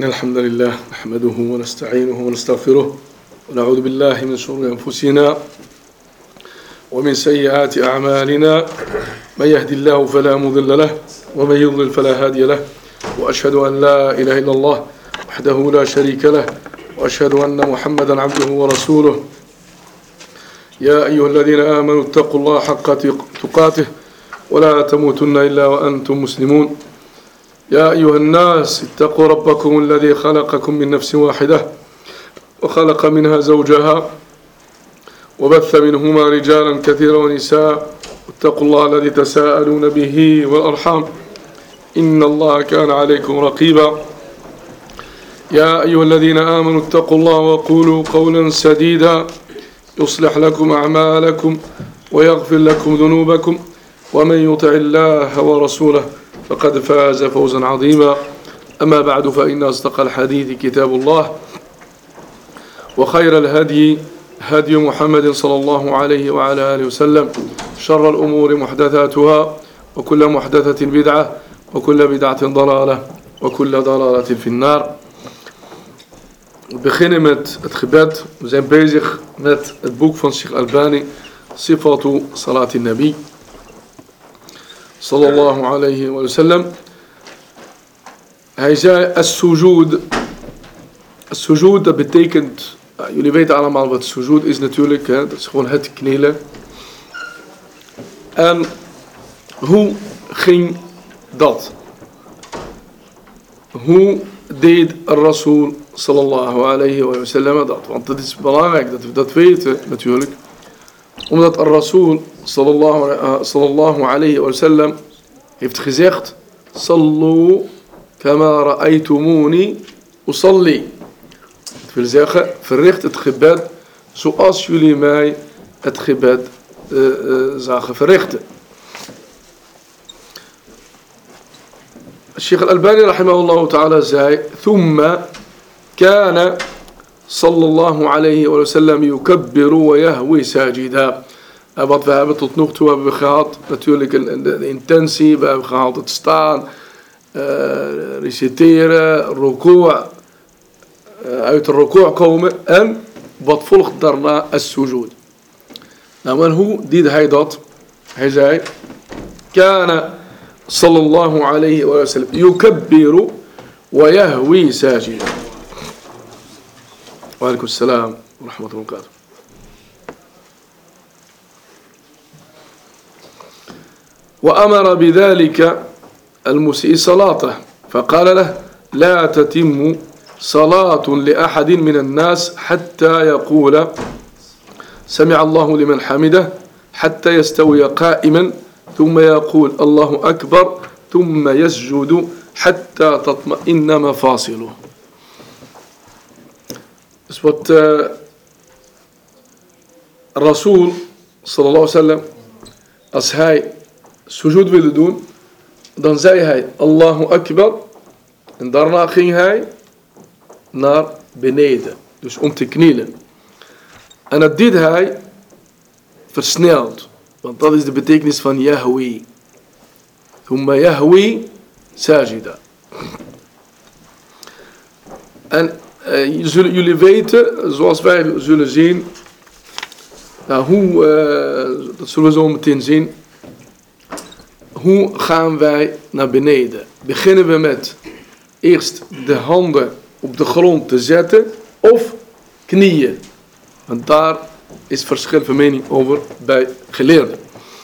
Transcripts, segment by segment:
الحمد لله نحمده ونستعينه ونستغفره ونعوذ بالله من شرور أنفسنا ومن سيئات أعمالنا من يهدي الله فلا مضل له ومن يضلل فلا هادي له وأشهد أن لا إله إلا الله وحده لا شريك له وأشهد أن محمدا عبده ورسوله يا أيها الذين آمنوا اتقوا الله حق تقاته ولا تموتن إلا وأنتم مسلمون يا أيها الناس اتقوا ربكم الذي خلقكم من نفس واحدة وخلق منها زوجها وبث منهما رجالا كثيرا ونساء اتقوا الله الذي تساءلون به والأرحام إن الله كان عليكم رقيبا يا أيها الذين آمنوا اتقوا الله وقولوا قولا سديدا يصلح لكم أعمالكم ويغفر لكم ذنوبكم ومن يطع الله ورسوله فقد فاز فوزا عظيما أما بعد فإن أصدق الحديث كتاب الله وخير الهدي هدي محمد صلى الله عليه وعلى آله وسلم شر الأمور محدثاتها وكل محدثة بدعة وكل بدعة ضلالة وكل ضلالة في النار. We beginnen met het gebed. We zijn bezig met het boek van Sheikh Albani, Sifatu Salati Nabi sallallahu alayhi wa sallam. Hij zei as-sujud. As-sujud, dat betekent, jullie weten allemaal wat sujud is natuurlijk, hè? Dat is gewoon het knielen. En hoe ging dat? Hoe deed Rasul sallallahu alayhi wa sallam dat? Want het is belangrijk dat we dat weten natuurlijk. Omdat Rasul sallallahu alayhi wa sallam heeft gezegd: Sallu kama ra'aytumuni usalli. Dat wil zeggen, verricht het gebed zoals jullie mij het gebed zagen verrichten. Sheikh Al-Albani rahimahullah ta'ala zei: Thumma kana sallallahu alayhi wa sallam yukabbiru wa yahwi sajida. En wat we hebben tot nog toe hebben we gehad, natuurlijk de intentie, we hebben gehad het staan, reciteren, ruku', uit de ruku' komen en wat volgt daarna as-sujud. Nou, en hoe deed hij dat? Hij zei: Kana sallallahu alayhi wa sallam yukabbiru wa yahwi sajida. Wa alaikum assalam wa rahmatullahi wa barakatuh. وأمر بذلك المسيء صلاته فقال له لا تتم صلاة لأحد من الناس حتى يقول سمع الله لمن حمده حتى يستوي قائما ثم يقول الله أكبر ثم يسجد حتى تطمئن مفاصله. Dus wat Rasul sallallahu alaihi wasallam, als hij sujud wilde doen, dan zei hij Allahu Akbar en daarna ging hij naar beneden, dus om te knielen. En dat deed hij versneld, want dat is de betekenis van Yahwi. Thumma Yahwi sajida. En jullie weten, zoals wij zullen zien, dat zullen we zo meteen zien. Hoe gaan wij naar beneden? Beginnen we met eerst de handen op de grond te zetten of knieën? Want daar is verschil van mening over bij geleerden.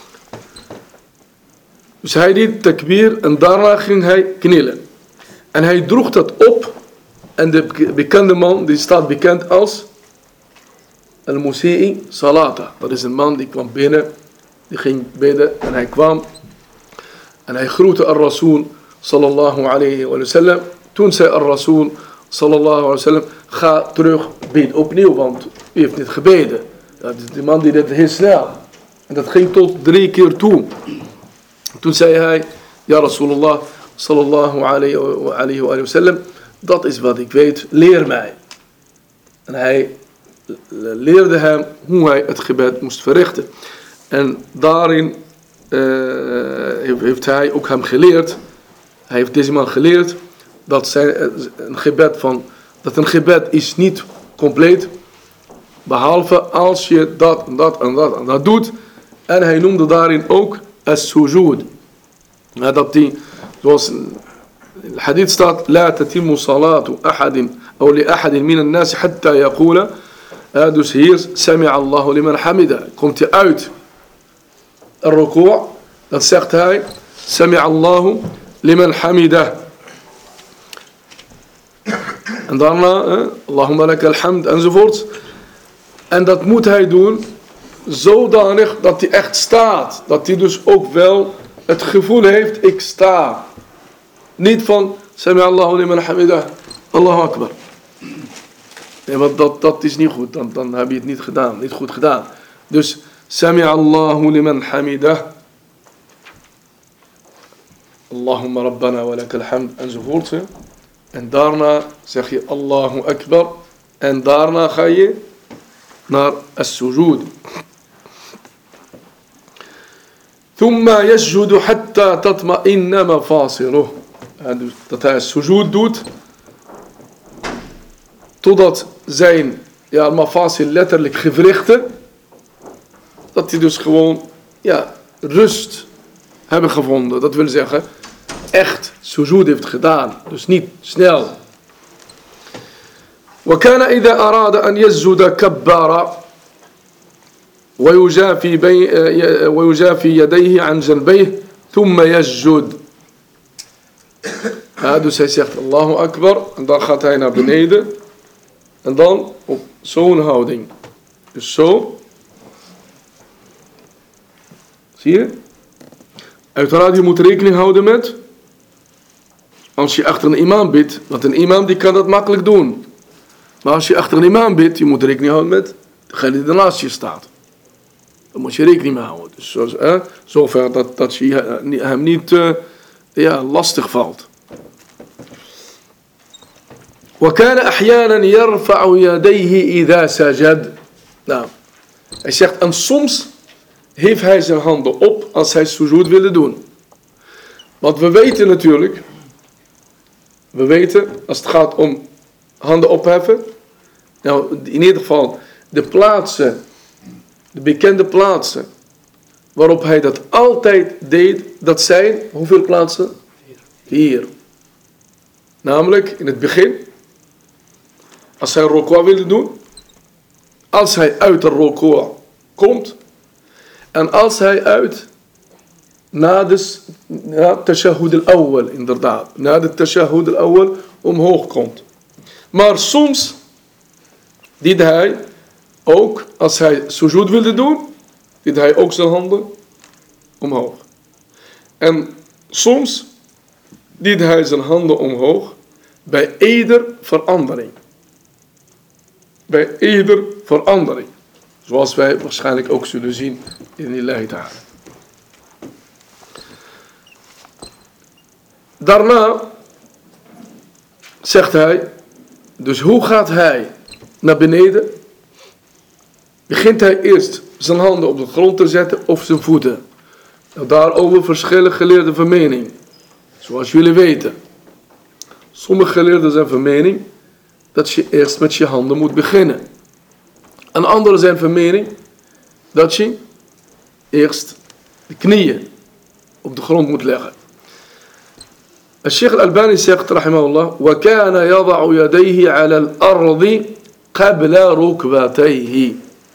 Dus hij deed takbir en daarna ging hij knielen. En hij droeg dat op en de bekende man, die staat bekend als al-Musi'i Salata. Dat is een man die kwam binnen, die ging bidden en hij kwam. En hij groette al-Rasul sallallahu alayhi wa sallam. Toen zei al-Rasul sallallahu alayhi wa sallam: ga terug, bid opnieuw, want u heeft niet gebeden. Dat is die man die deed heel snel. En dat ging tot 3 keer toe. Toen zei hij: ja Rasulullah sallallahu alayhi wa sallam, dat is wat ik weet, leer mij. En hij leerde hem hoe hij het gebed moest verrichten. En daarin heeft hij ook hem geleerd. Hij heeft deze man geleerd dat een gebed is niet compleet, behalve als je dat en dat en dat en dat doet. En hij noemde daarin ook as-sujud. Dat die, zoals in het hadith staat, la tatimmu salatu ahadin of li ahadin min an-nas hatta yaqula. Dus hier, sami'a Allahu liman hamida. Komt hij uit al-ruku', dan zegt hij, sami'a Allahu liman hamida. En daarna, Allahumma laka alhamd enzovoort. En dat moet hij doen zodanig dat hij echt staat. Dat hij dus ook wel het gevoel heeft, ik sta. Niet van, sami'a Allahu liman hamida, Allahu akbar. Nee, want dat is niet goed. Dan heb je het niet gedaan, niet goed gedaan. Dus, sami'a Allahu liman hamida. Allahumma rabbana wa laka alhamd enzovoort. En daarna zeg je Allahu akbar. En daarna ga je naar as-sujud. ثم يسجد حتى تطمئن مفاصله. Dat hij as-sujud doet totdat zijn mafasil letterlijk gewrichten, dat die dus gewoon rust hebben gevonden. Dat wil zeggen echt sujud heeft gedaan, dus niet snel. وكان إذا أراد أن يسجد كبر ويجافي يديه عن جنبيه ثم يسجد. Dus hij zegt Allahu Akbar en dan gaat hij naar beneden en dan op zo'n houding. Dus zo. Zie je? Uiteraard je moet rekening houden met als je achter een imam bidt, want een imam die kan dat makkelijk doen. Maar als je achter een imam bidt, je moet rekening houden met degene die naast je staat. Daar moet je rekening mee houden. Dus zover dat je hem niet lastig valt. وكان أحيانا يرفع يديه إذا سجد. Nou, hij zegt, en soms heeft hij zijn handen op als hij sujud wilde doen. Want we weten natuurlijk, als het gaat om handen opheffen, nou in ieder geval de plaatsen, de bekende plaatsen waarop hij dat altijd deed, dat zijn, hoeveel plaatsen? 4. Namelijk in het begin, als hij ruku' wilde doen, als hij uit de ruku' komt en als hij na de tashahhud al-awwal, inderdaad, na de tashahhud al-awwal omhoog komt. Maar soms deed hij ook, als hij sujud wilde doen, deed hij ook zijn handen omhoog. En soms deed hij zijn handen omhoog bij ieder verandering. Bij ieder verandering. Zoals wij waarschijnlijk ook zullen zien in die ta'ala. Daarna zegt hij, dus hoe gaat hij naar beneden? Begint hij eerst zijn handen op de grond te zetten of zijn voeten? Nou, daarover verschillen geleerden van mening. Zoals jullie weten. Sommige geleerden zijn van mening dat je eerst met je handen moet beginnen. En anderen zijn van mening dat je eerst de knieën op de grond moet leggen. الشيخ الألباني zegt رحمه الله وكان يضع يديه على الأرض قبل ركبتيه.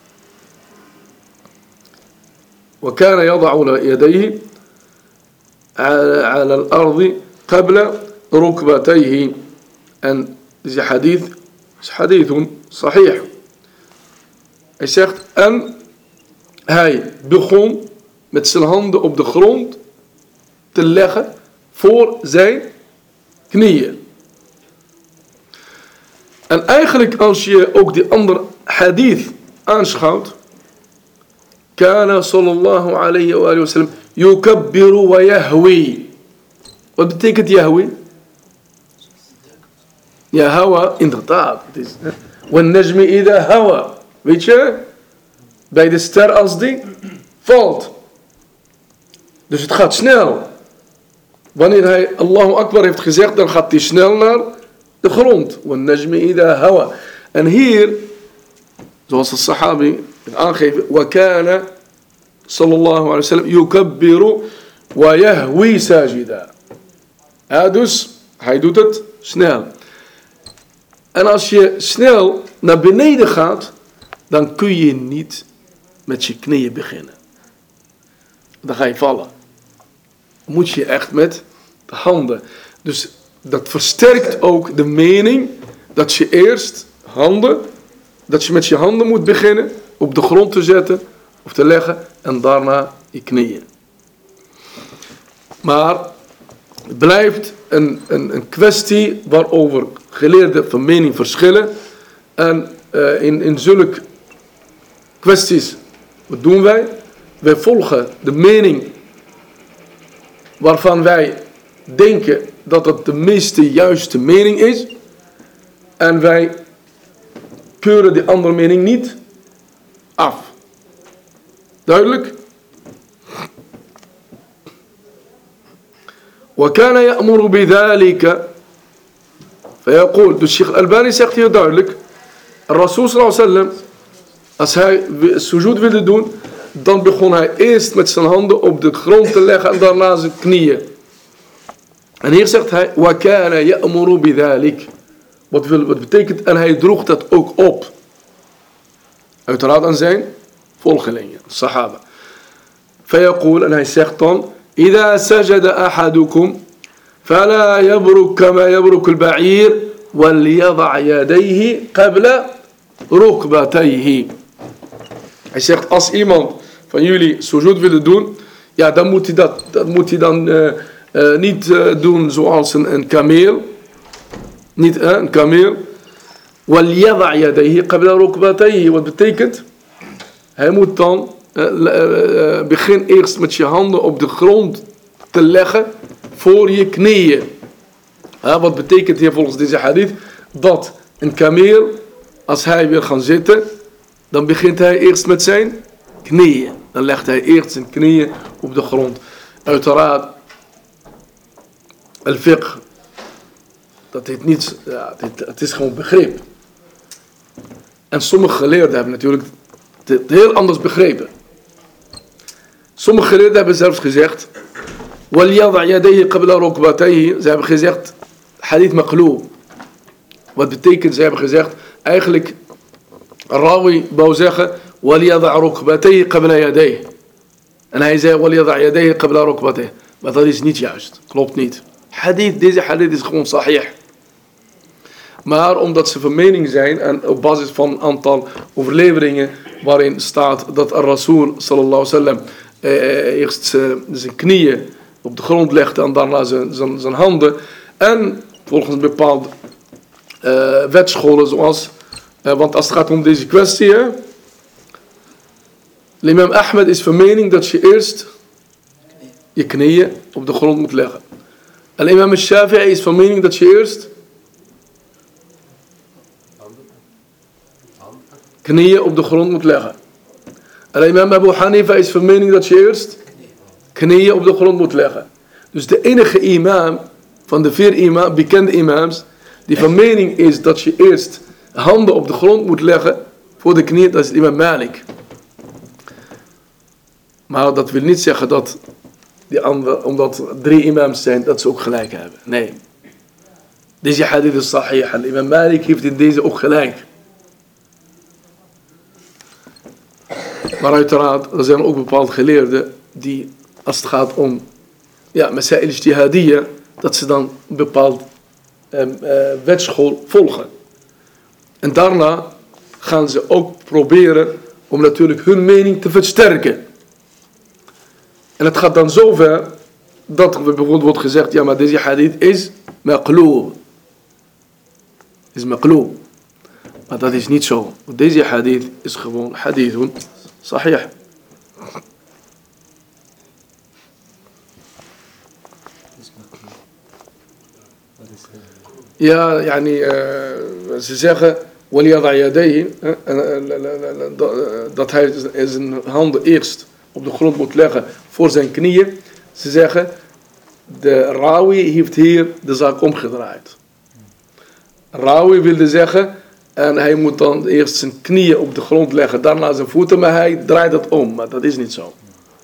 وكان يضع يديه على الأرض قبل ركبتيه. En deze hadith is hadithun sahih. Hij zegt, en hij begon met zijn handen op de grond te leggen voor zijn knieën. En eigenlijk als je ook die andere hadith aanschouwt, kana sallallahu alayhi wa sallam yukabbiru wa yahwi. Wat betekent yahwi? Ja, hawa, inderdaad. Wan najmi idha hawa. Weet je? Bij de ster als die valt. Dus het gaat snel. wanneer hij Allahu Akbar heeft gezegd, dan gaat hij snel naar de grond. وَالنَّجْمِ إِذَا هَوَى. En hier, zoals de sahabi het aangeeft, وَكَانَ sallallahu alayhi wa sallam yukabbiru wa yahwi sajida. Ja, dus hij doet het snel. En als je snel naar beneden gaat, dan kun je niet met je knieën beginnen. Dan ga je vallen. Dan moet je echt met de handen. Dus dat versterkt ook de mening dat je eerst dat je met je handen moet beginnen, op de grond te zetten of te leggen en daarna je knieën. Maar het blijft een kwestie waarover geleerden van mening verschillen. En in zulke kwesties, wat doen wij? Wij volgen de mening waarvan wij denken dat het de meeste juiste mening is. En wij keuren die andere mening niet af. Duidelijk? وَكَانَ يَأْمُرُ بِذَلِكَ فَيَقُولُ. Dus Sheikh Albani zegt hier duidelijk, Rasul sallallahu alaihi wasallam, als hij sujud wilde doen, dan begon hij eerst met zijn handen op de grond te leggen en daarna zijn knieën. En hier zegt hij, وَكَانَ يَأْمُرُ بِذَلِكَ. Wat betekent, en hij droeg dat ook op. Uiteraard aan zijn volgelingen, sahaba. فيقول, en hij zegt dan, إذا سجد أحدكم فلا يبرك كما يبرك البعير وليضع يديه قبل ركبتيه. Hij zegt, als iemand van jullie sujud willen doen, ja, dan moet hij dan niet doen zoals een kameel. Niet een kameel. وَلْيَضَعْ يَدَيْهِ قَبْلَ رُكْبَتَيْهِ. Wat betekent? Hij moet dan begin eerst met je handen op de grond te leggen voor je knieën. Wat betekent hier volgens deze hadith? Dat een kameel, als hij wil gaan zitten, dan begint hij eerst met zijn knieën. Dan legt hij eerst zijn knieën op de grond. Uiteraard, al-fiqh, dat heet niets, ja, het is gewoon begrip. En sommige geleerden hebben natuurlijk het heel anders begrepen. Sommige geleerden hebben zelfs gezegd, وَلْيَضَعْ يَدَيْهِ قَبْلَ رُكْبَتَيْهِ. Ze hebben gezegd, hadith maqloob. Wat betekent, ze hebben gezegd, eigenlijk, Rawi wou zeggen, وَلْيَضَعْ رُكْبَتَيْهِ قَبْلَ يَدَيْهِ. En hij zei, وَلْيَضَعْ يَدَيْهِ قَبْلَ رُكْبَتَيْهِ. Maar dat is niet juist, klopt niet. Deze hadith is gewoon sahih. Maar omdat ze van mening zijn en op basis van een aantal overleveringen waarin staat dat Rasul sallallahu alaihi wasallam eerst zijn knieën op de grond legde en daarna zijn handen. En volgens bepaalde wetscholen zoals, want als het gaat om deze kwestie, Imam Ahmed is van mening dat je eerst je knieën op de grond moet leggen. En Imam Shafi'i is van mening dat je eerst knieën op de grond moet leggen. En Imam Abu Hanifa is van mening dat je eerst knieën op de grond moet leggen. Dus de enige imam van de 4 bekende imams die van mening is dat je eerst handen op de grond moet leggen voor de knieën, dat is Imam Malik. Maar dat wil niet zeggen dat die andere, omdat 3 imams zijn, dat ze ook gelijk hebben. Nee. Deze hadith is sahih. En Imam Malik heeft in deze ook gelijk. Maar uiteraard, er zijn ook bepaalde geleerden die, als het gaat om masail ijtihadiyya, dat ze dan een bepaald wetschool volgen. En daarna gaan ze ook proberen om natuurlijk hun mening te versterken. En het gaat dan zover dat er bijvoorbeeld wordt gezegd, ja, maar deze hadith is maqloob. Is maqloob. Maar dat is niet zo. Want deze hadith is gewoon hadithun sahih. Ja, yani, ze zeggen وَلْيَضَعْ يَدَيْهِ, dat hij zijn handen eerst op de grond moet leggen voor zijn knieën. Ze zeggen de rawi heeft hier de zaak omgedraaid. Rawi wilde zeggen, en hij moet dan eerst zijn knieën op de grond leggen, daarna zijn voeten, maar hij draait het om. Maar dat is niet zo.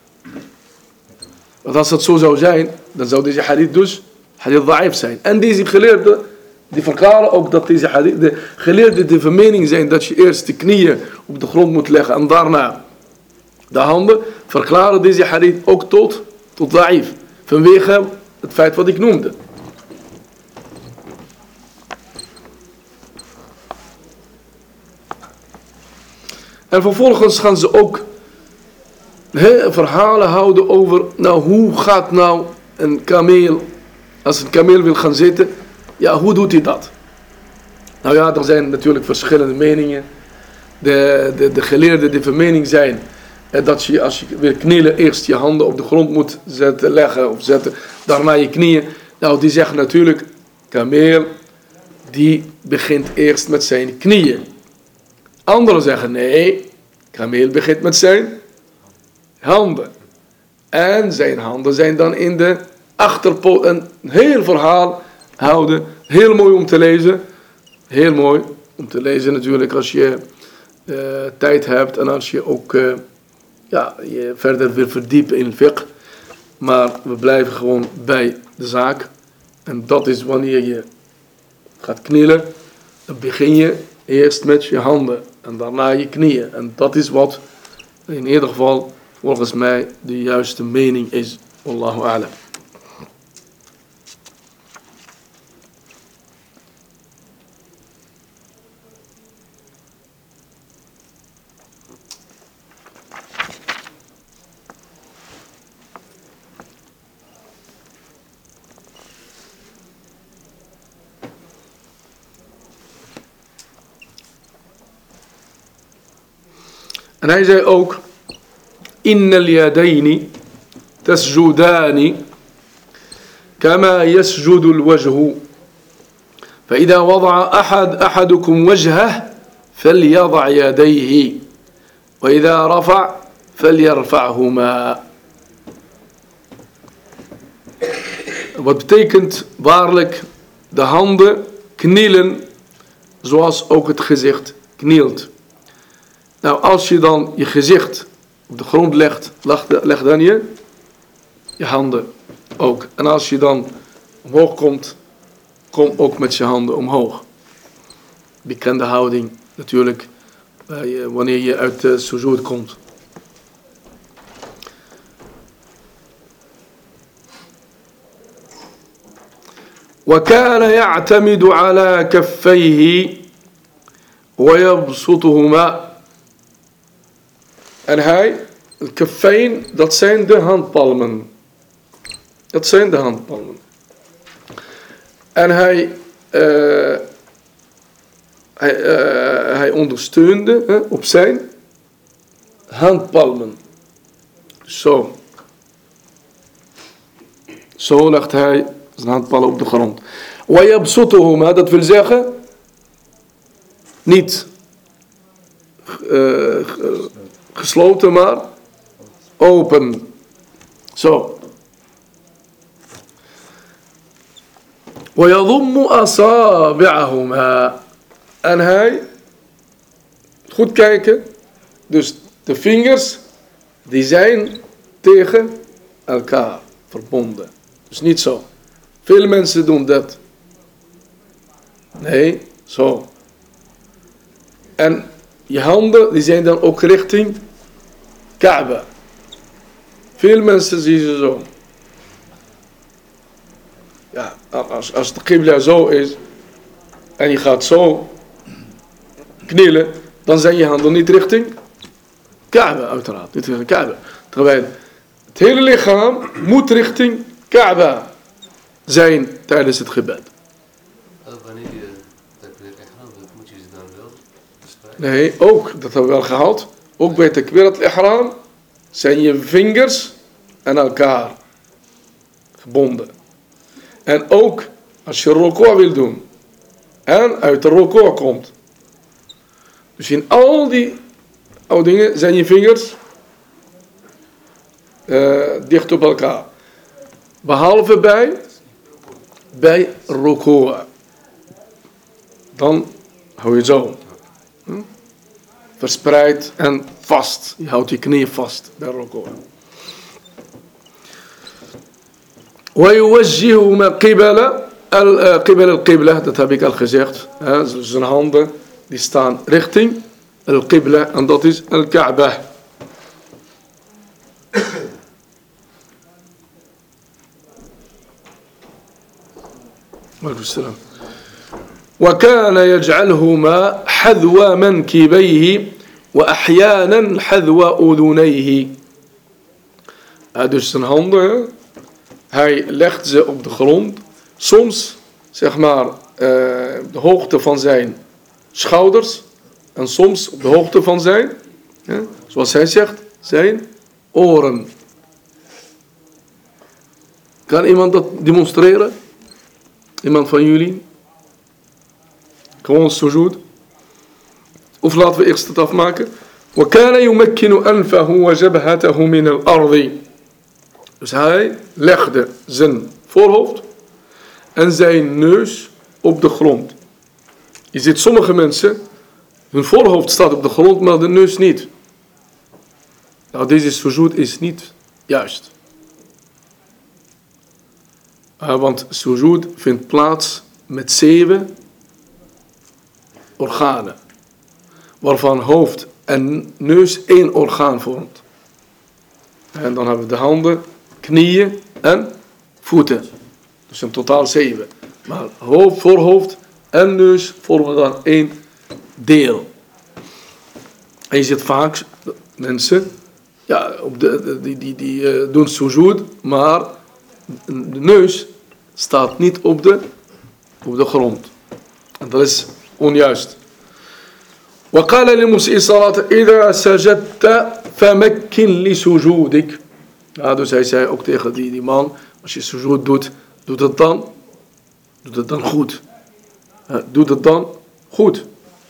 Want als dat zo zou zijn, dan zou deze hadith dus hadith da'if zijn. En deze geleerden, die verklaren ook dat deze hadith, de geleerden die van mening zijn dat je eerst de knieën op de grond moet leggen en daarna de handen, verklaren deze hadith ook tot da'if. Vanwege het feit wat ik noemde. En vervolgens gaan ze ook verhalen houden over, nou hoe gaat nou een kameel, als een kameel wil gaan zitten, ja hoe doet hij dat? Nou ja, er zijn natuurlijk verschillende meningen. De geleerden die van mening zijn dat je als je wil knielen eerst je handen op de grond moet leggen of zetten, daarna je knieën. Nou die zeggen natuurlijk, kameel die begint eerst met zijn knieën. Anderen zeggen nee, kameel begint met zijn handen. En zijn handen zijn dan in de achterpoot. Een heel verhaal houden. Heel mooi om te lezen. Heel mooi om te lezen natuurlijk als je tijd hebt. En als je ook je verder wil verdiepen in het fiqh. Maar we blijven gewoon bij de zaak. En dat is wanneer je gaat knielen. Dan begin je eerst met je handen. En daarna je knieën. En dat is wat in ieder geval volgens mij de juiste mening is. Wallahu a'lam. En hij zei ook, innal yadayni tasjudani kama yasjudu alwajhu. فإذا وضع أحدكم وجهه فليضع يديه وإذا رفع فليرفعهما. Wat betekent waarlijk de handen knielen zoals ook het gezicht knielt. Nou, als je dan je gezicht op de grond legt, leg dan je handen ook. En als je dan omhoog komt, kom ook met je handen omhoog. Bekende houding natuurlijk, wanneer je uit de sujoed komt. وكان يعتمد على كفيه ويبسطهما. En hij, het kafijn, dat zijn de handpalmen. Dat zijn de handpalmen. En hij ondersteunde op zijn handpalmen. Zo. Zo legt hij zijn handpalmen op de grond. وَيَبْسُطُهُمَا, dat wil zeggen, niet gesloten, maar open. Zo. وَيَضُمُّ أَصَابِعَهُمَا. En hij, goed kijken, dus de vingers, die zijn tegen elkaar verbonden. Dus niet zo. Veel mensen doen dat. Nee, zo. En je handen, die zijn dan ook richting Kaaba. Veel mensen zien ze zo. Ja, als de qibla zo is en je gaat zo knielen, dan zijn je handen niet richting Kaaba, uiteraard. Niet richting Kaaba. Terwijl het hele lichaam moet richting Kaaba zijn tijdens het gebed. Wanneer je takbir ihram doet, moet je ze dan wel verspreiden? Nee, ook, dat hebben we wel gehaald. Ook bij takbirat ihram zijn je vingers aan elkaar gebonden. En ook als je ruku' wil doen en uit de ruku' komt. Dus in al die dingen zijn je vingers dicht op elkaar. Behalve bij ruku'. Dan hou je zo. Verspreid en vast. Je houdt je knieën vast bij ruku'. ويوجههما قبل القبلة, dat heb ik al gezegd. Zijn handen die staan richting al-qibla en dat is al-Kaaba. وكان يجعلهما حذو منكبيه وأحيانا حذو أذنيه. Dus zijn handen, hij legt ze op de grond, soms zeg maar de hoogte van zijn schouders en soms op de hoogte van zijn, zoals hij zegt, zijn oren. Kan iemand dat demonstreren? Iemand van jullie? Gewoon sujud. Of laten we eerst het afmaken. وَكَانَ يُمَكِّنُ أَنْفَهُ وَجَبْهَتَهُ مِنَ الْأَرْضِ. Dus hij legde zijn voorhoofd en zijn neus op de grond. Je ziet sommige mensen, hun voorhoofd staat op de grond, maar de neus niet. Nou, deze sujud is niet juist. Want sujud vindt plaats met 7 organen. Waarvan hoofd en neus 1 orgaan vormt. En dan hebben we de handen, knieën en voeten. Dus in totaal 7. Maar hoofd, voorhoofd en neus vormen dan 1 deel. En je ziet vaak mensen, ja, die doen sujud, maar de neus staat niet op de grond. En dat is onjuist. وقال للمسيء الصلاة إذا سجدت فمكن لسجودك. Ja, dus hij zei ook tegen die man, als je sujud doet, doe het dan goed. Doe het dan goed.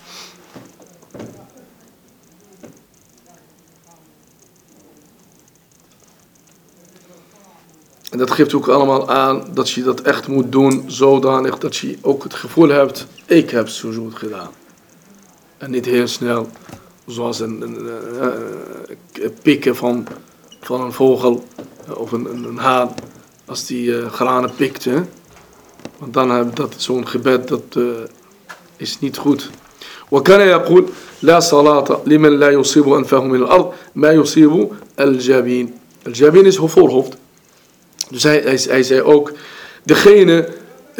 En dat geeft ook allemaal aan dat je dat echt moet doen, zodanig dat je ook het gevoel hebt, ik heb sujud gedaan. En niet heel snel, zoals een pikken van een vogel of een haan, als die granen pikt. Hè? Want dan heb dat zo'n gebed, dat is niet goed. وكان يقول لا صلاة لمن لا يصيب أنفه من الأرض ما يصيب الجبين. الجبين is voorhoofd. Dus hij zei ook, degene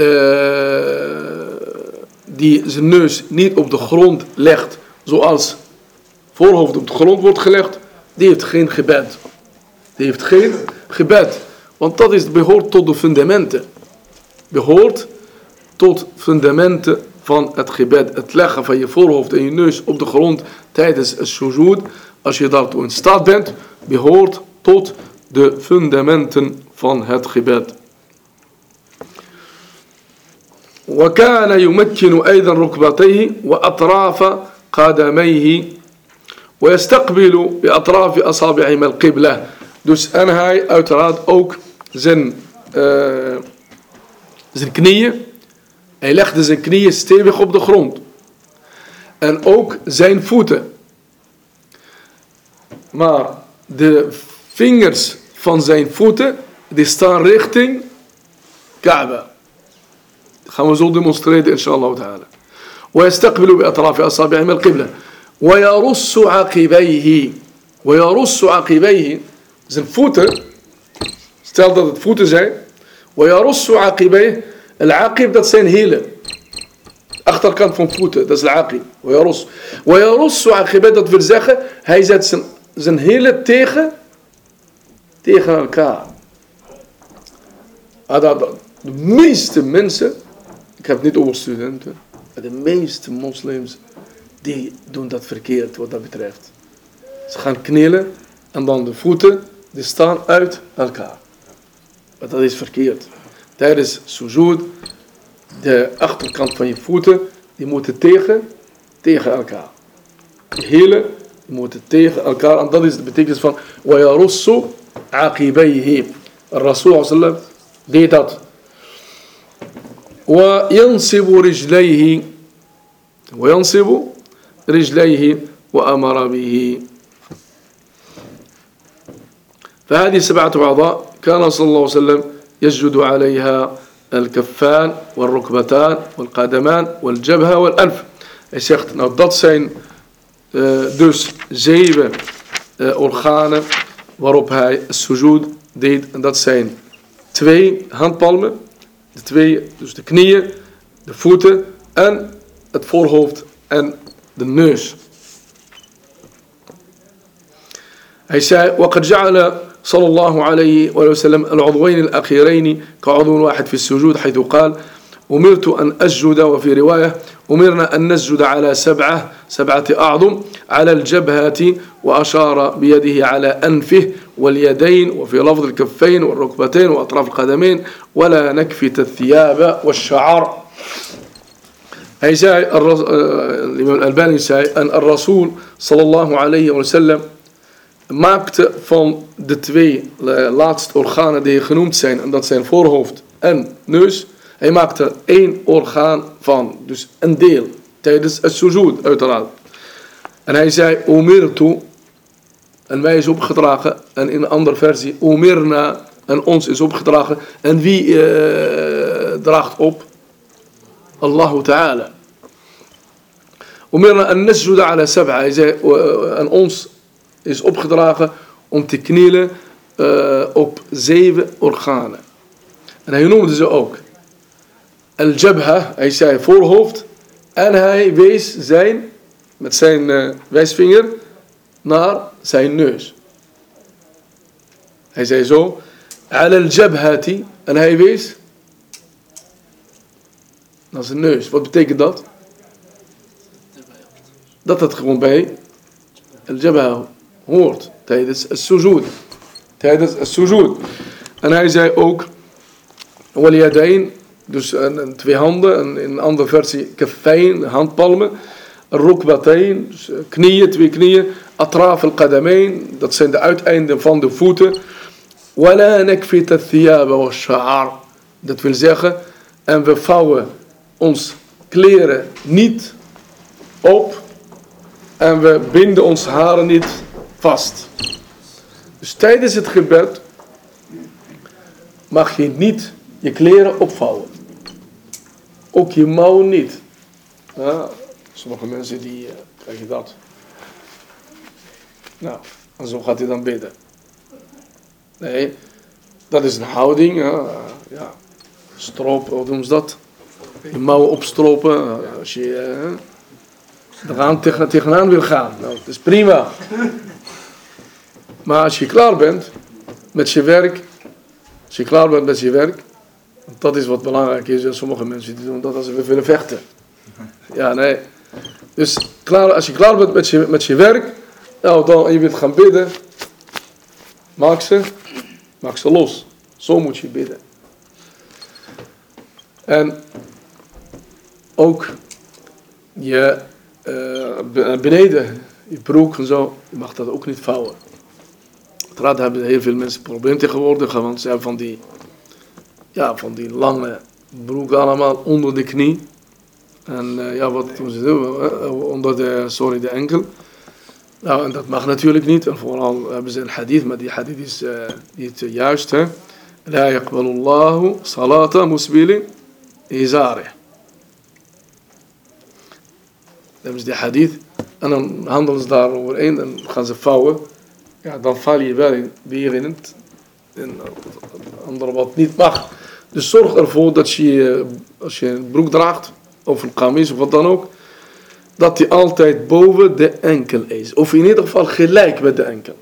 die zijn neus niet op de grond legt, zoals voorhoofd op de grond wordt gelegd, die heeft geen gebed. Die heeft geen gebed. Want dat behoort tot de fundamenten. Behoort tot fundamenten van het gebed. Het leggen van je voorhoofd en je neus op de grond tijdens het sujud, als je daartoe in staat bent, behoort tot de fundamenten van het gebed. وكان يمكن أيضا ركبتيه وأطراف قدميه ويستقبل بأطراف أصابعهما القبلة. Dus en hij uiteraard ook zijn knieën. Hij legde zijn knieën stevig op de grond. En ook zijn voeten. Maar de vingers van zijn voeten, die staan richting Kaaba. Dat gaan we zo demonstreren, inshallah ta'ala. ويستقبل بأطراف أصابعهما القبلة ويرص عقبيه. ويرص عقبيه. Zijn voeten, stel dat het voeten zijn. ويرص عقبيه. العقب, dat zijn hielen. Achterkant van voeten, dat is العقب. ويرص عقبيه, dat wil zeggen, hij zet zijn hielen tegen elkaar. De meeste mensen, ik heb het niet over studenten, maar de meeste moslims, die doen dat verkeerd wat dat betreft. Ze gaan knielen en dan de voeten, die staan uit elkaar. Maar dat is verkeerd. Tijdens sujud, de achterkant van je voeten, die moeten tegen elkaar. De hielen, die moeten tegen elkaar. En dat is de betekenis van وَيَرُصُّ عَقِبَيْهِ. Rasul sallam deed dat. وينصب رجليه وأمر به. فهذه 7 أعضاء كان صلى الله عليه وسلم يسجد عليها الكفان والركبتان والقدمان والجبهة والأنف. Hij zegt, nou dat zijn dus 7 organen waarop hij sujud deed. En dat zijn 2 handpalmen, dus de knieën, de voeten en het voorhoofd en de neus. Hij zei, وقد جعل صلى الله عليه وسلم العضوين الأخيرين كعضو واحد في السجود حيث قال أمرت أن أسجد وفي رواية أمرنا أن نسجد على 7 أعظم على الجبهة وأشار بيده على أنفه واليدين وفي لفظ الكفين والركبتين وأطراف القدمين ولا نكفت الثياب والشعر. Hij zei, Imam Al-Albani zei, en Rasul sallallahu alayhi wa sallam maakte van de 2 laatste organen die genoemd zijn, en dat zijn voorhoofd en neus, hij maakte 1 orgaan van, dus een deel, tijdens het sujud uiteraard. En hij zei, umirtu, en mij is opgedragen, en in een andere versie, umirna, en ons is opgedragen. En wie draagt op? Allah Ta'ala. Umirna an nasjuda ala 7. Hij zei, en ons is opgedragen om te knielen op 7 organen. En hij noemde ze ook. Al-Jabha, hij zei voorhoofd. En hij wees met zijn wijsvinger naar zijn neus. Hij zei zo. Al-Jabhati. En hij wees naar zijn neus. Wat betekent dat? Dat het gewoon bij Al-Jabha hoort. Tijdens het sujud. En hij zei ook. Wal-Yadayn. Dus 2 handen. En in een andere versie kaffayn, handpalmen. Rukbatayn, dus knieën, 2 knieën. Atraf al-qadamayn, dat zijn de uiteinden van de voeten. Wala nakfit al-thiyaba wa-sha'r. Dat wil zeggen, en we vouwen ons kleren niet op en we binden ons haren niet vast. Dus tijdens het gebed mag je niet je kleren opvouwen. Ook je mouwen niet. Ja, sommige mensen die krijgen dat. Nou, en zo gaat hij dan bidden. Nee, dat is een houding. Ja. Stropen, wat doen ze dat? Je mouwen opstropen. Als je tegenaan wil gaan. Nou, dat is prima. Maar als je klaar bent met je werk. Want dat is wat belangrijk is. En sommige mensen die doen dat als ze weer willen vechten. Ja, nee. Dus als je klaar bent met je werk. Nou, dan je wilt gaan bidden. Maak ze los. Zo moet je bidden. En ook je beneden, je broek en zo, je mag dat ook niet vouwen. Uiteraard hebben heel veel mensen problemen tegenwoordig, want ze hebben van die lange broek allemaal onder de knie. En wat doen ze doen? Onder de enkel. Nou, en dat mag natuurlijk niet. En vooral hebben ze een hadith, maar die hadith is niet juist. La yaqbalullahu salata musbili izarih. Dan hebben ze die hadith. En dan handelen ze daarover in. En gaan ze vouwen. Ja, dan val je wel weer in het. En andere wat niet mag. Dus zorg ervoor dat als je een broek draagt. Of een kamis of wat dan ook. Dat die altijd boven de enkel is. Of in ieder geval gelijk met de enkel.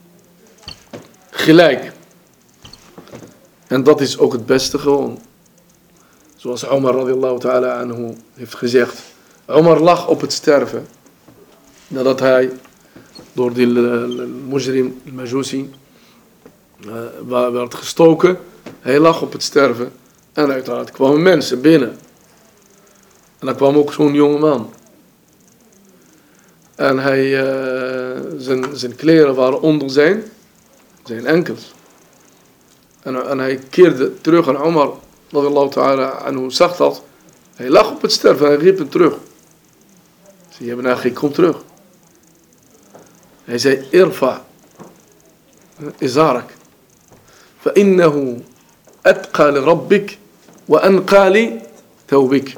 Gelijk. En dat is ook het beste gewoon. Zoals Omar radiyallahu ta'ala anhu heeft gezegd. Omar lag op het sterven. Nadat hij door die mujrim, al-Majusi, werd gestoken. Hij lag op het sterven. En uiteraard kwamen mensen binnen. En dan kwam ook zo'n jonge man. En zijn kleren waren onder zijn enkels. En hij keerde terug en Omar, radiyallahu ta'ala anhu, zag dat. Hij lag op het sterven en hij riep hem terug. Ze hebben eigenlijk, kom terug. Hij zei, irfa, izarak. فإنه أتقى لربك وأنقى لثوبك.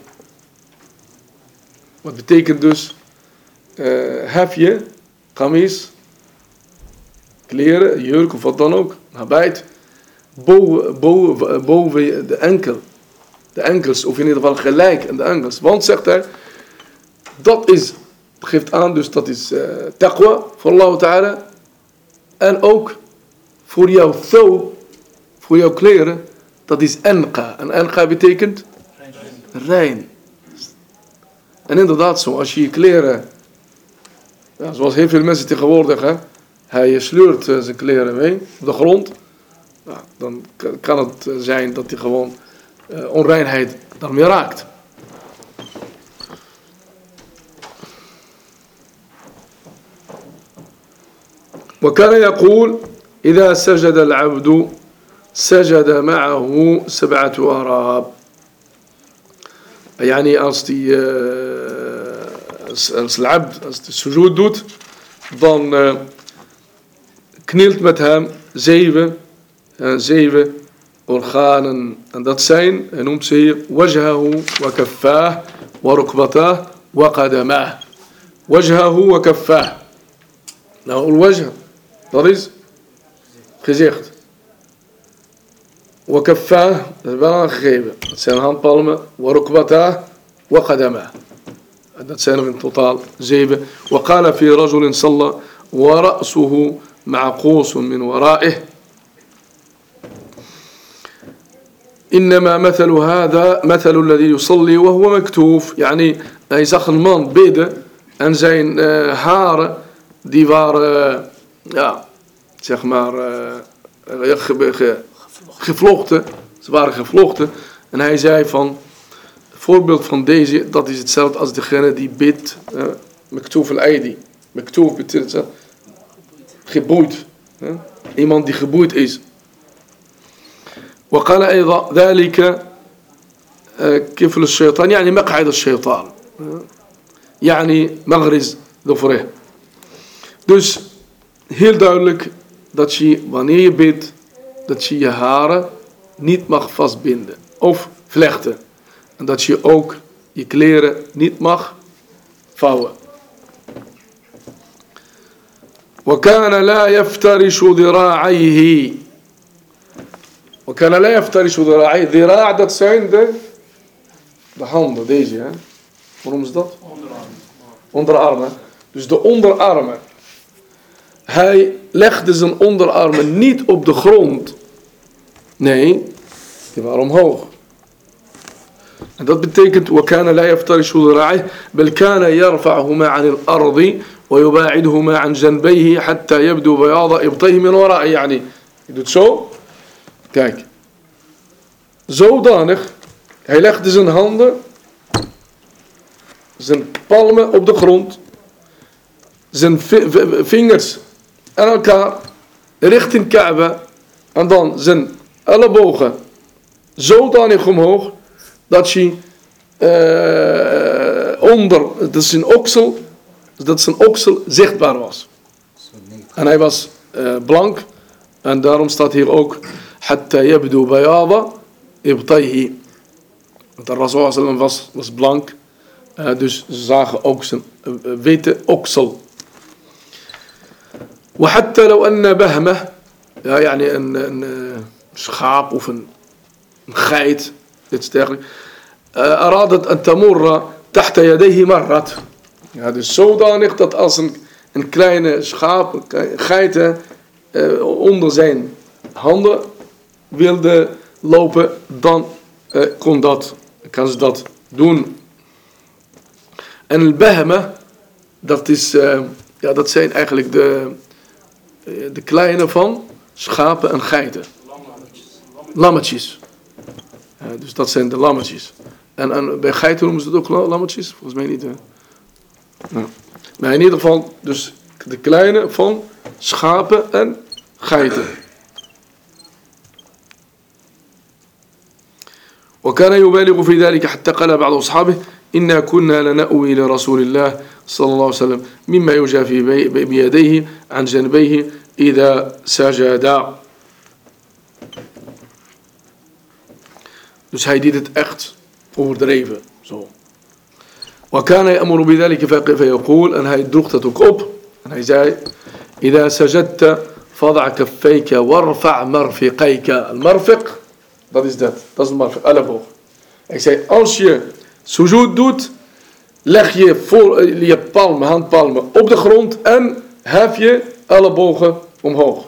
Wat betekent dus, hef je, kamis, kleren, jurk of wat dan ook, habit, boven de enkel. De enkels, of in ieder geval gelijk aan de enkels. Want, zegt hij, dat is, geeft aan, dus dat is taqwa voor Allah Ta'ala. En ook voor jouw thawb, voor jouw kleren, dat is anqa. En anqa betekent rein. En inderdaad zo, als je je kleren, ja, zoals heel veel mensen tegenwoordig, hè, hij sleurt zijn kleren mee op de grond, nou, dan kan het zijn dat hij gewoon onreinheid daarmee raakt. وكان يقول إذا سجد العبد سجد معه 7 أراب. يعني als de abd, als de sujud doet, dan knielt met hem 7 organen. En dat zijn, hij noemt ze hier, wajhahu wa kaffah wa rukbatah wa qadamah. Wajhahu wa kaffah. Nou, al-wajh, dat is gezicht. Wa kaffah, dat is wel aangegeven. Dat zijn handpalmen. Wa rukbatah wa qadamah. Dat zijn er in totaal 7. وقال في رجل صلى ورأسه معقوس من ورائه إنما مثل هذا مثل الذي يصلي وهو مكتوف. يعني hij zag een man bidden en zijn haren die waren ja, zeg maar gevlochten. Ze waren gevlochten en hij zei van voorbeeld van deze, dat is hetzelfde als degene die bidt, Maktoof al-Aidi. Maktoof betekent geboeid. Iemand die geboeid is. وقال أيضا ذلك كفل الشيطان يعني مقعد الشيطان يعني مغرز ظفره. Dus heel duidelijk dat je wanneer je bidt, dat je je haren niet mag vastbinden of vlechten. En dat je ook je kleren niet mag vouwen. وكان لا يفترش ذراعيه. وكان لا يفترش ذراعيه. ذراع, dat zijn de handen, deze. Hè? Waarom is dat? Onderarmen. Dus de onderarmen. Hij legde zijn onderarmen niet op de grond. Nee, die waren omhoog. En dat betekent وكان لا يفترش ذراعيه بل كان يرفعهما عن الأرض ويباعدهما عن جنبيه حتى يبدو بياض إبطيه من ورائه. يعني je doet zo. Kijk. Zodanig. Hij legde zijn handen, zijn palmen op de grond, zijn vingers aan elkaar richting Kaaba en dan zijn ellebogen zodanig omhoog dat hij dat zijn oksel zichtbaar was. En hij was blank en daarom staat hier ook hatta yabdu bayada ibtayhi. De Rasul sallam was blank, dus ze zagen ook zijn witte oksel. وحتى لو أن بهمة يعني een schaap of een geit iets dergelijks أرادت أن تمر تحت يديه مرت. Ja, dus zodanig dat als een kleine schaap, geiten onder zijn handen wilde lopen, dan kan ze dat doen. En al-bahma, dat zijn eigenlijk de kleine van schapen en geiten. Lammetjes. Dus dat zijn de lammetjes. En bij geiten noemen ze het ook lammetjes? Volgens mij niet. Hè? Nou. Maar in ieder geval, dus de kleine van schapen en geiten. وكان يبالغ في ذلك حتى قال بعض أصحابه إنا كنا لنأوي لرسول الله صلى الله عليه وسلم مما يجافي بيديه عن جنبيه إذا سجد. Dus hij deed het echt overdreven. Zo. وكان يأمر بذلك فيقول en hij droeg dat ook op en hij zei إذا سجدت فضع كفيك وارفع مرفقيك. المرفق, dat is het marfiq, elleboog. Ik zei, als je sujud doet, leg je palmen, handpalmen op de grond en hef je ellebogen omhoog.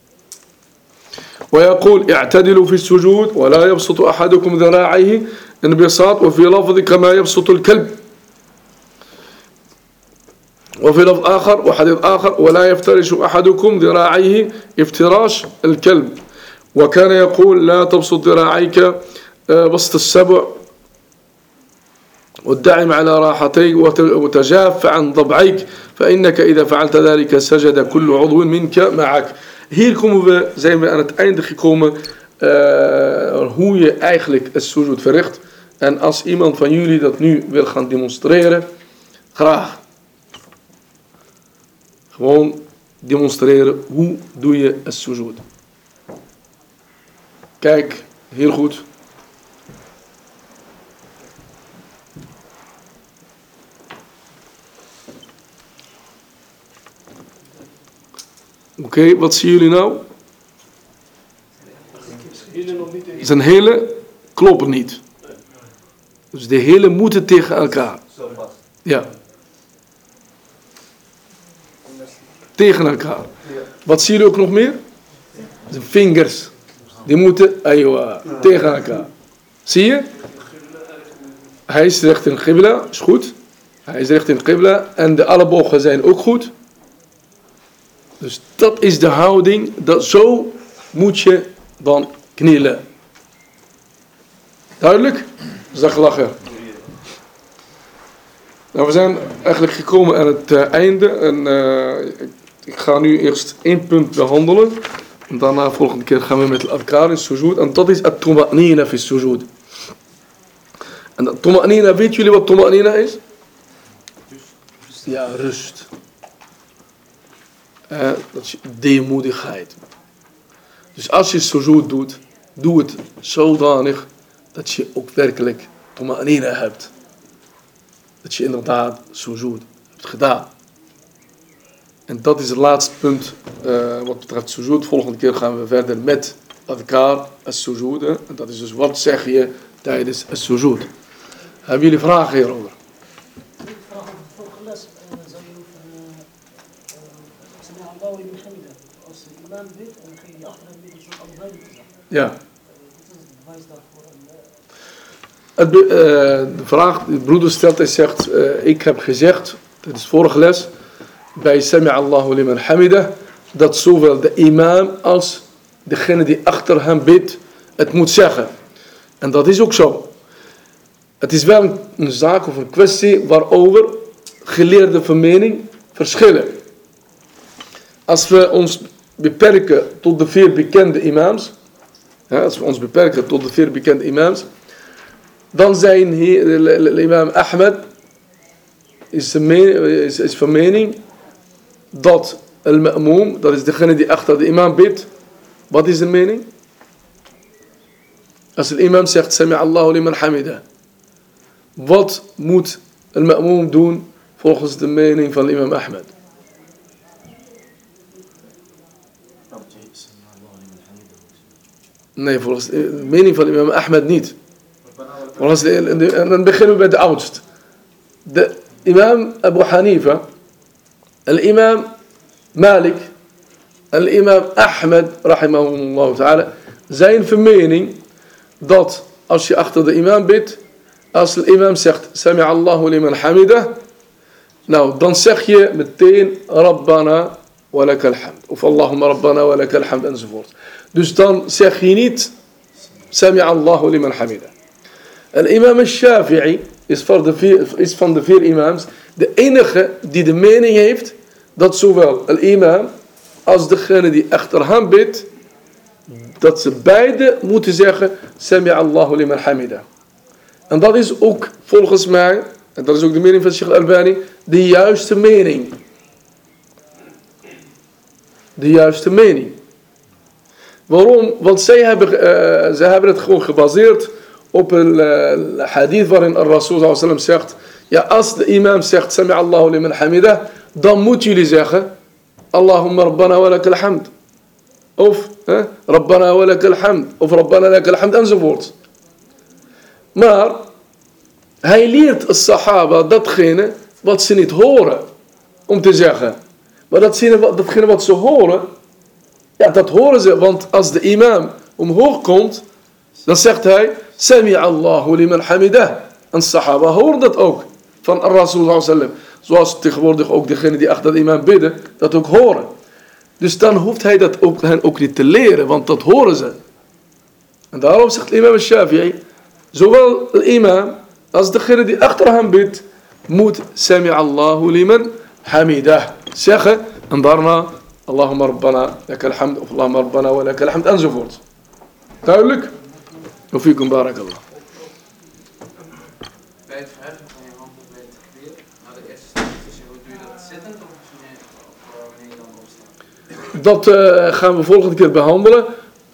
ويقول اعتدلوا في السجود ولا يبسط أحدكم ذراعيه انبساط وفي لفظ كما يبسط الكلب وفي لفظ آخر وحديث آخر ولا يفترش أحدكم ذراعيه افتراش الكلب. وكان يقول لا تبسط ذراعيك بسط السبع والدعم على راحتيك وتجاف عن ضبعيك فإنك إذا فعلت ذلك سجد كل عضو منك معك. Hier zijn we aan het einde gekomen hoe je eigenlijk het sujud verricht. En als iemand van jullie dat nu wil gaan demonstreren, graag. Gewoon demonstreren hoe doe je het sujud. Kijk, heel goed. Oké, wat zien jullie nou? Zijn hielen kloppen niet. Dus de hielen moeten tegen elkaar. Ja. Tegen elkaar. Wat zien jullie ook nog meer? Zijn vingers. Die moeten tegen elkaar. Zie je? Hij is richting Qibla, is goed. Hij is richting Qibla en de ellebogen zijn ook goed. Dus dat is de houding. Zo moet je dan knielen. Duidelijk? Zaklachen. Nou, we zijn eigenlijk gekomen aan het einde. En ik ga nu eerst 1 punt behandelen. En daarna volgende keer gaan we met al-adhkar in sujud. En dat is at-tuma'nina fi sujud. En at-tuma'nina, weet jullie wat tuma'nina is? Ja, rust. Dat is deemoedigheid. Dus als je sujud doet, doe het zodanig dat je ook werkelijk tuma'nina hebt. Dat je inderdaad sujud hebt gedaan. En dat is het laatste punt wat betreft sujud. Volgende keer gaan we verder met adhkar as-sujud. En dat is dus wat zeg je tijdens as-sujud. Hebben jullie vragen hierover? Ik vraag over de vorige les. Zou je Sami Allahu liman hamidah. Als de imam bidt en degene die achter hem bidt, is ook allebei te zeggen. Ja. Wat is het bewijs daarvoor? De vraag die de broeder stelt, hij zegt, ik heb gezegd, dat is vorige les, bij Sami Allahu liman hamidah, dat zowel de imam als degene die achter hem bidt, het moet zeggen. En dat is ook zo. Het is wel een zaak of een kwestie waarover geleerden van mening verschillen. Als we ons beperken tot de 4 bekende imams, dan zijn hier de imam Ahmed is van mening dat al-ma'moom, dat is degene die achter de imam bidt, wat is de mening? Als de imam zegt Sami Allahu liman hamidah, wat moet al-ma'moom doen volgens de mening van imam Ahmed? Nee, volgens de mening van imam Ahmed niet. Dan beginnen we bij de oudst. De imam Abu Hanifa, al-imam Malik, al-imam Ahmed, rahimahullah ta'ala, zijn van mening dat als je achter de imam bidt, als de imam zegt Sami Allahu liman hamidah, nou dan zeg je meteen Rabbana wa lakal hamd. Of Allahumma Rabbana wa lakal hamd enzovoort. Dus dan zeg je niet Sami Allahu liman hamidah. Al-imam al-Shafi'i is van de 4 imams de enige die de mening heeft dat zowel al-imam als degene die achter hem bidt dat ze beide moeten zeggen, Sami Allahu liman hamida. En dat is ook volgens mij, en dat is ook de mening van Sheikh Albani, de juiste mening. De juiste mening. Waarom? Want zij hebben het gewoon gebaseerd op een hadith waarin Rasul sallallahu alaihi zegt, ja, als de imam zegt, Sami Allahu liman hamida, dan moeten jullie zeggen, Allahumma rabbana wa lakal hamd. Of Rabbana wa lakal hamd. Of Rabbana lakal hamd enzovoort. Maar hij leert de sahaba datgene wat ze niet horen om te zeggen. Maar datgene wat ze horen, ja, dat horen ze. Want als de imam omhoog komt, dan zegt hij, Sami Allahu liman hamidah. En sahaba horen dat ook van Rasul sallallahu alaihi wasallam. Zoals tegenwoordig ook degene die achter de imam bidden, dat ook horen. Dus dan hoeft hij dat ook, hen ook niet te leren, want dat horen ze. En daarom zegt imam al-Shafi'i, zowel de imam als degene die achter hem bidt, moet Sami Allahu liman hamidah zeggen. En daarna, Allahumma rabbana lakal hamd, of Allahumma rabbana wa lakal hamd, enzovoort. Duidelijk? Of fikum barakallah. Bij het verheffen van je handen bij het takbir, naar de eerste stap, hoe doe je dat zittend of wanneer je dan opstaat? Dat gaan we volgende keer behandelen.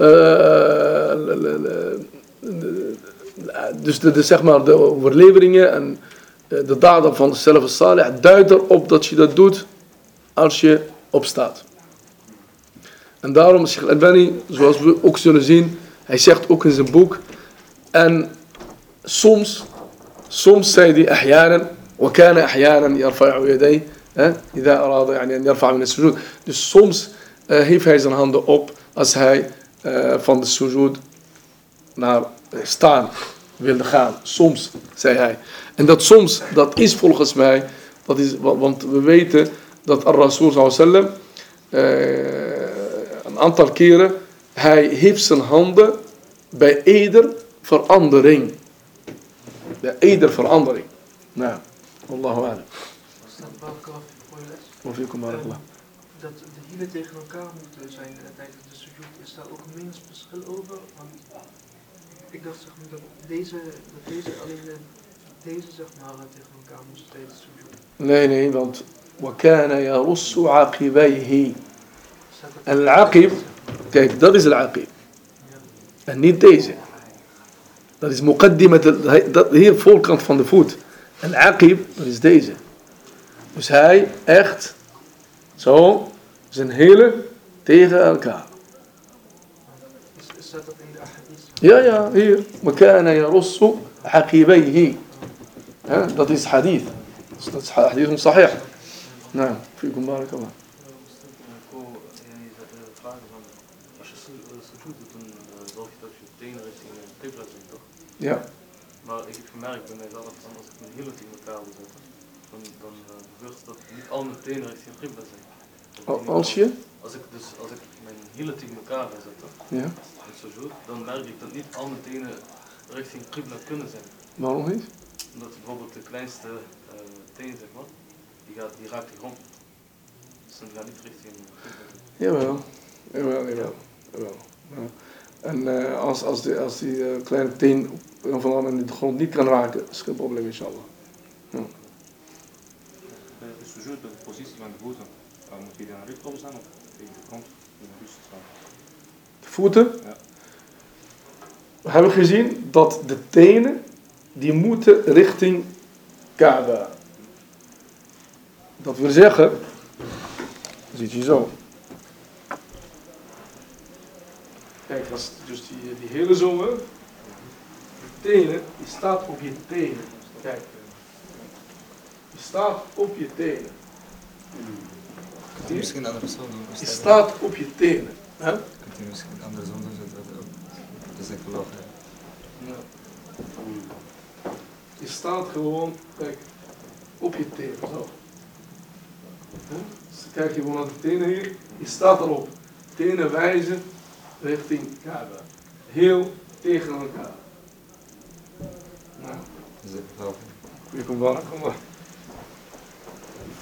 Dus zeg maar de overleveringen en de daden van de salaf salih duidt erop dat je dat doet als je opstaat. En daarom is Sheikh Albani, zoals we ook zullen zien, hij zegt ook in zijn boek, en soms zei hij أحيانا وكان أحيانا يرفع يديه إذا أراد يعني أن يرفع من السجود. Dus soms heeft hij zijn handen op als hij van de sujud naar staan wilde gaan. Soms, zei hij. En dat soms, dat is volgens mij, dat is, want we weten dat Rasul sallallahu alaihi wasallam een aantal keren, hij heeft zijn handen bij ieder verandering. Bij ieder verandering. Nou, Allahu a'lam. Staat Barakallah voor je les? Wa fikum barakallah. Dat de hielen tegen elkaar moeten zijn tijdens de sujud. Is daar ook een meningsverschil over? Want ik dacht zeg maar dat deze alleen deze zeg maar tegen elkaar moesten tijdens de sujud. Nee, want وَكَانَ يَرُصُّ عَقِبَيْهِ. Al-aqib, kijk, dat is al-aqib. En niet deze. Dat is muqaddimat, hier voorkant van de voet. Al-aqib, dat is deze. Dus hij echt zo zijn hielen tegen elkaar. Staat dat in de ahadith? Ja, hier. وَكَانَ يَرُصُّ عَقِبَيْهِ. Dat is hadith. Dat is hadith sahih. Nou, fikum barakallah. Als je sujud doet, dan zorg je dat je tenen richting de qibla zijn, toch? Ja. Maar ik heb gemerkt bij mijzelf, als ik mijn hielen tegen elkaar wil zetten, dan gebeurt dat niet al mijn tenen richting de qibla zijn. Als ik mijn hielen tegen elkaar ga zetten, Ja. in sujud, dan merk ik dat niet al mijn tenen richting qibla kunnen zijn. Waarom niet? Omdat bijvoorbeeld de kleinste teen, zeg maar, die raakt de grond. Dus dan gaat niet richting qibla. Jawel. Ja. En als die kleine teen op een of andere manier de grond niet kan raken, is geen probleem, inshallah. Ja. De sujud, de positie van de voeten, moet je dan rechtop staan of tegen de grond in de rust staan? De voeten? Ja. We hebben gezien dat de tenen, die moeten richting Kaaba. Dat wil zeggen, ziet je zo. Kijk, als dus die hele zomer, de tenen, die staat op je tenen. Kijk. Die staat op je tenen. Misschien een andere zon doen. Die staat op je tenen. Hè? Kunt u misschien een andere zon doen, dat is een geloof. Ja. Je staat gewoon, kijk, op je tenen. Zo. Dus kijk je gewoon naar de tenen hier. Je staat erop. Tenen wijzen richting Kaaba. Heel tegen elkaar. Nou. Dat is een geloof. Je komt wel, kom maar.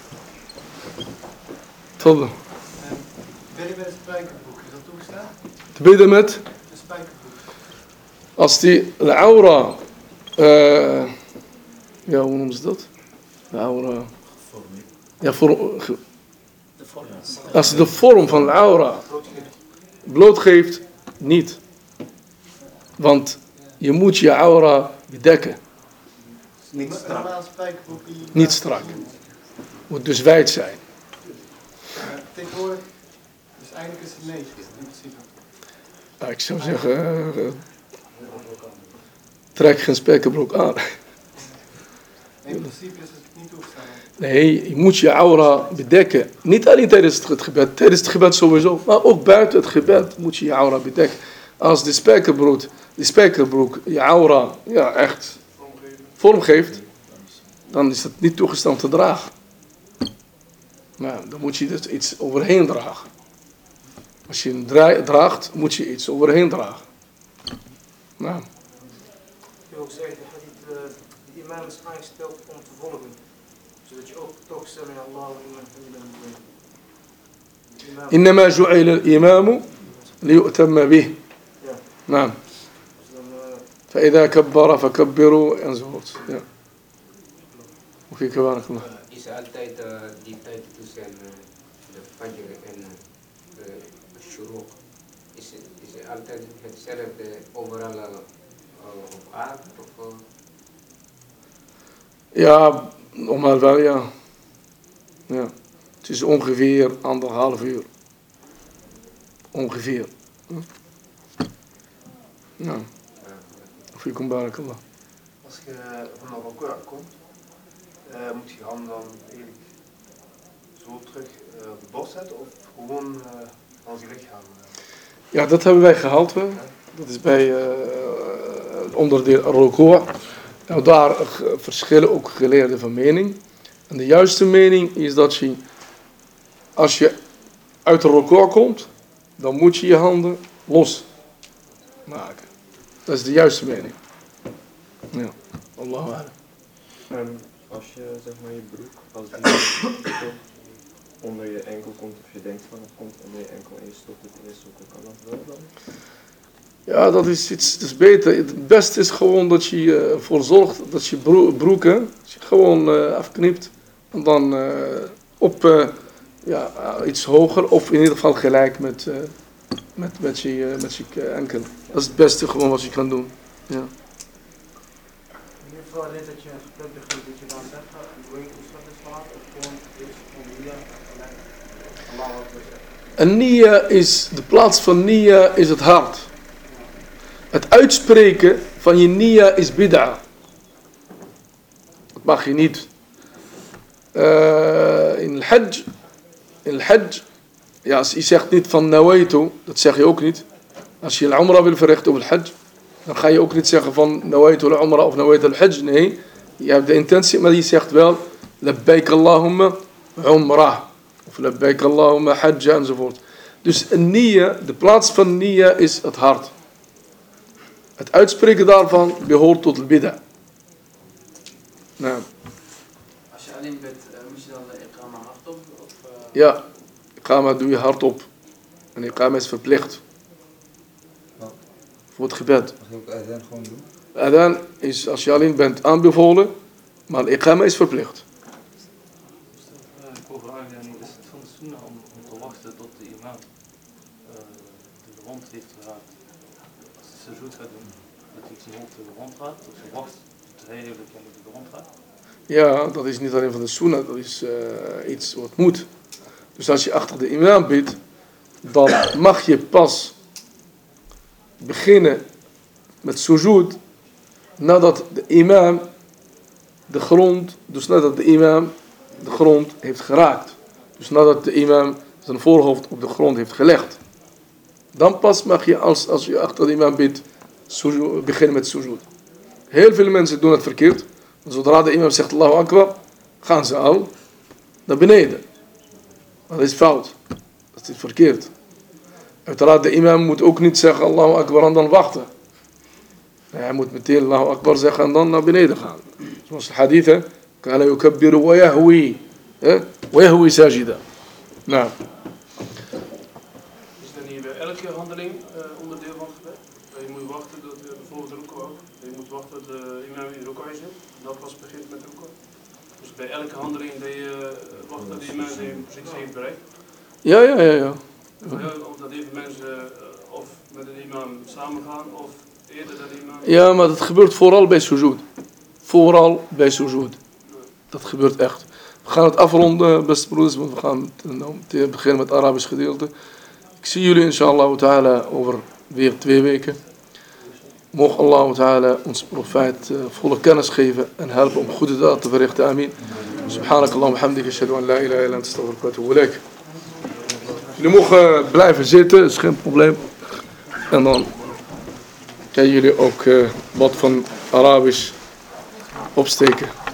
Tot dan. Ben je bij het spijkerboek? Is dat toegestaan? te bidden met, Een spijkerbroek. als die al-aura, ja, hoe noemen ze dat? Al-aura, ja, als hij de vorm van al-aura blootgeeft, niet. Want je moet je aura bedekken. Niet strak. Normaal spijkerbroek die... Niet strak. Moet dus wijd zijn. Tegenwoordig, dus eigenlijk is het nee, in principe. Nou, ik zou zeggen, trek geen spijkerbroek aan. In principe is het niet toegestaan. Nee, je moet je aura bedekken. Niet alleen tijdens het gebed, tijdens het gebed sowieso, maar ook buiten het gebed moet je je aura bedekken. Als die spijkerbroek je aura ja, echt vorm geeft, dan is het niet toegestaan te dragen. Maar dan moet je dus iets overheen dragen. Als je hem draagt, moet je iets overheen dragen. Nou, Ik wil ook zeggen, de imam is aangesteld om te volgen. Zodat je ook toch sami Allah wa liman hamidah. إنما جعل الإمام ليؤتم به. نعم. فإذا كبر فكبروا enzovoort. Ja. وفيك بارك الله. Is altijd die tijd tussen de Fajr en de Shuruq. Is het altijd hetzelfde overal op aarde? Of, Ja, normaal wel, ja. Ja. Het is ongeveer 1,5 uur. Ongeveer. Ja. Fikum barakallah. Als je van de record komt, moet je hand dan eigenlijk zo terug op de borst zetten of gewoon als je lichaam? Ja, dat hebben wij gehaald. Hè. Dat is bij onderdeel record. Nou, daar verschillen ook geleerden van mening. En de juiste mening is dat je, als je uit de record komt, dan moet je je handen los maken. Dat is de juiste mening. Ja, Allahu a'lam. En als je zeg maar je broek, als die onder je enkel komt, of je denkt van het komt onder je enkel en je stopt het eerst ook, kan dat wel dan? Ja, dat is iets, dat is beter. Het beste is gewoon dat je ervoor zorgt dat je broeken gewoon afknipt. En dan iets hoger of in ieder geval gelijk met je enkel. Dat is het beste gewoon wat je kan doen. Ja. In ieder geval alleen dat je een gebed begint, dat je dan zegt, doe ik iets van de slaap, of gewoon eerst van Nia, en Allah wat we zeggen. En Nia is, de plaats van Nia is het hart. Het uitspreken van je Nia is bid'a. Dat mag je niet. In al-hajj, ja, als je zegt niet van nawaitu, dat zeg je ook niet. Als je al-umrah wil verrichten of al-hajj, dan ga je ook niet zeggen van nawaitu al-umrah of nawaitu al-hajj. Nee, je hebt de intentie, maar je zegt wel labbaik Allahumma umrah. Of labbaik Allahumma hajj enzovoort. Dus een Nia, de plaats van Nia is het hart. Het uitspreken daarvan behoort tot het bid'a. Nou. Als je alleen bent, moet je dan de iqama hardop? Ja, iqama doe je hardop. En iqama is verplicht. Voor het gebed. Mag je ook adhan gewoon doen? Adhan is als je alleen bent aanbevolen, maar iqama is verplicht. Ik wil vragen, is het van de sunnah om te wachten tot de imam de grond heeft geraakt? Als hij zijn zoet gaat doen, dat hij zijn hoofd de grond gaat, dat hij wacht tot hij eigenlijk in de grond gaat? Ja, dat is niet alleen van de sunnah, dat is iets wat moet. Dus als je achter de imam bidt, dan mag je pas beginnen met sujud nadat de imam de grond, dus nadat de imam de grond heeft geraakt. Dus nadat de imam zijn voorhoofd op de grond heeft gelegd. Dan pas mag je, als je achter de imam bidt, beginnen met sujud. Heel veel mensen doen het verkeerd. Zodra de imam zegt Allahu Akbar, gaan ze al naar beneden. Dat is fout. Dat is verkeerd. Uiteraard, de imam moet ook niet zeggen Allahu Akbar en dan wachten. Hij moet meteen Allahu Akbar zeggen en dan naar beneden gaan. Zoals de hadith, hè. Kana yukabbiru wa yahwi. Wa yahwi sajida. Nou. Is dat niet bij elk elke handeling onderdeel van het gebed? Je moet wachten tot bijvoorbeeld de roeko ook. Je moet wachten tot de imam in de roeko zit. Dat pas begint met de roeko. Dus bij elke handeling dat je wacht dat de imam zijn positie heeft bereikt. Ja. Dat even mensen of met de imam samen gaan of eerder dan de imam. Ja, maar dat gebeurt vooral bij sujud. Vooral bij sujud. Dat gebeurt echt. We gaan het afronden, beste broeders, want we gaan meteen beginnen met het Arabisch gedeelte. Ik zie jullie inshallah ta'ala over weer 2 weken. Mogen Allah ta'ala ons profeet volle kennis geven en helpen om goede daad te verrichten. Amin. Subhanakallahumma hamdika ashhadu an la ilaha illa anta astaghfiruka wa atubu ilaik. Jullie mogen blijven zitten, is geen probleem. En dan kan jullie ook wat van Arabisch opsteken.